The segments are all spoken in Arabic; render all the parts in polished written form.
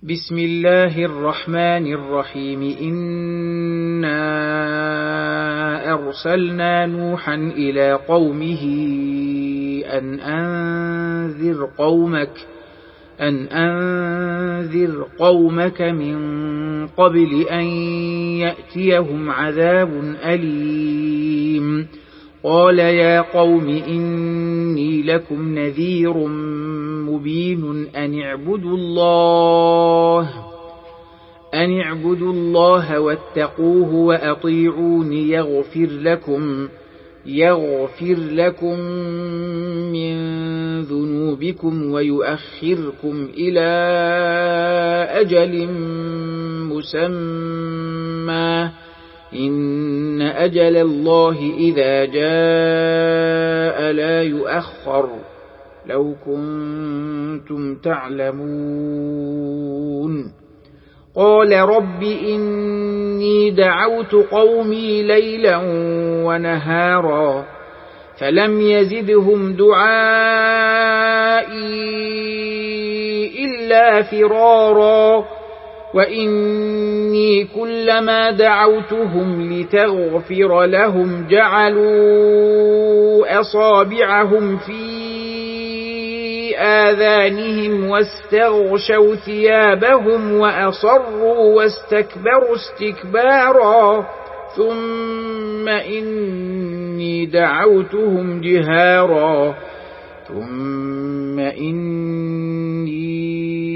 بسم الله الرحمن الرحيم. إنا أرسلنا نوحا إلى قومه أن أنذر قومك من قبل أن يأتيهم عذاب أليم. قال يا قوم إني لكم نذير مبين أن اعبدوا الله واتقوه وأطيعون يغفر لكم من ذنوبكم ويؤخركم إلى أجل مسمى إن أجل الله إذا جاء لا يؤخر لو كنتم تعلمون. قال رب إني دعوت قومي ليلا ونهارا فلم يزدهم دعائي إلا فرارا وإني كلما دعوتهم لتغفر لهم جعلوا أصابعهم في آذانهم واستغشوا ثيابهم وأصروا واستكبروا استكبارا ثم إني دعوتهم جهارا ثم إني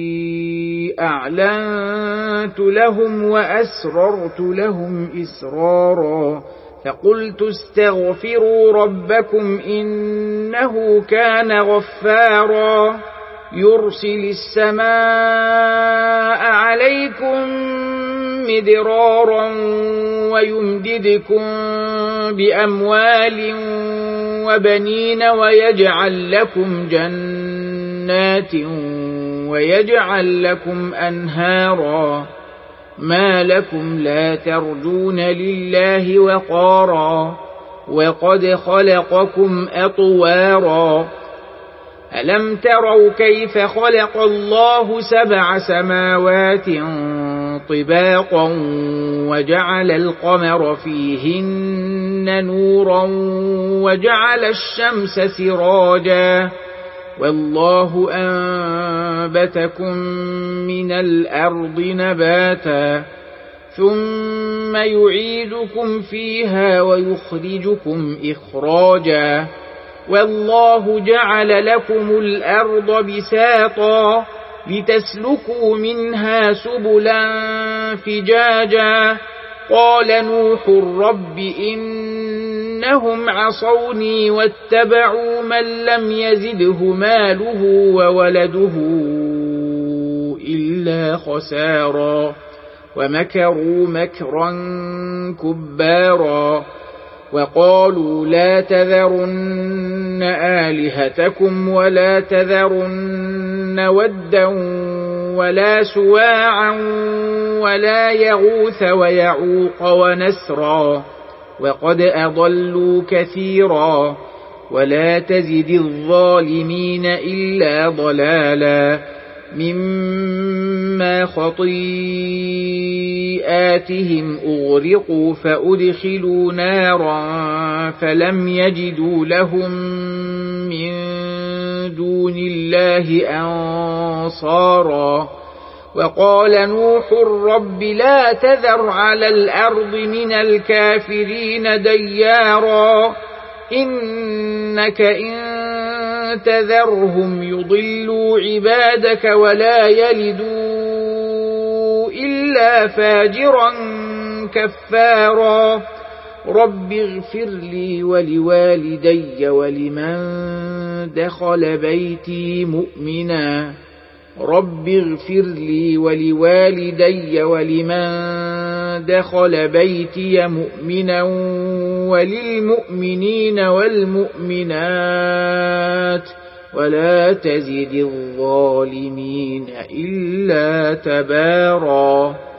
أعلنت لهم وأسررت لهم إسرارا فقلت استغفروا ربكم إنه كان غفارا يرسل السماء عليكم مدرارا ويمددكم بأموال وبنين ويجعل لكم جنات ويجعل لكم أنهارا ما لكم لا ترجون لله وقارا وقد خلقكم أطوارا ألم تروا كيف خلق الله 7 سماوات طباقا وجعل القمر فيهن نورا وجعل الشمس سراجا والله أنبتكم من الأرض نباتا ثم يعيدكم فيها ويخرجكم إخراجا والله جعل لكم الأرض بساطا لتسلكوا منها سبلا فجاجا قال نوح رب إنهم عصوني واتبعوا من لم يزده ماله وولده إلا خسارا ومكروا مكرا كبارا وقالوا لا تذرن آلهتكم ولا تذرن ودا ولا سواعا ولا يغوث ويعوق ونسرا وقد أضلوا كثيرا ولا تزد الظالمين إلا ضلالا مما خطيئاتهم أغرقوا فأدخلوا نارا فلم يجدوا لهم من دون الله أنصارا وقال نوح رب لا تذر على الأرض من الكافرين ديارا إنك إن تذرهم يضلوا عبادك ولا يلدوا إلا فاجرا كفارا رب اغفر لي ولوالدي ولمن دخل بيتي مؤمنا رب اغفر لي ولوالدي ولمن دخل بيتي مؤمنا وللمؤمنين والمؤمنات ولا تزد الظالمين إلا تبارا.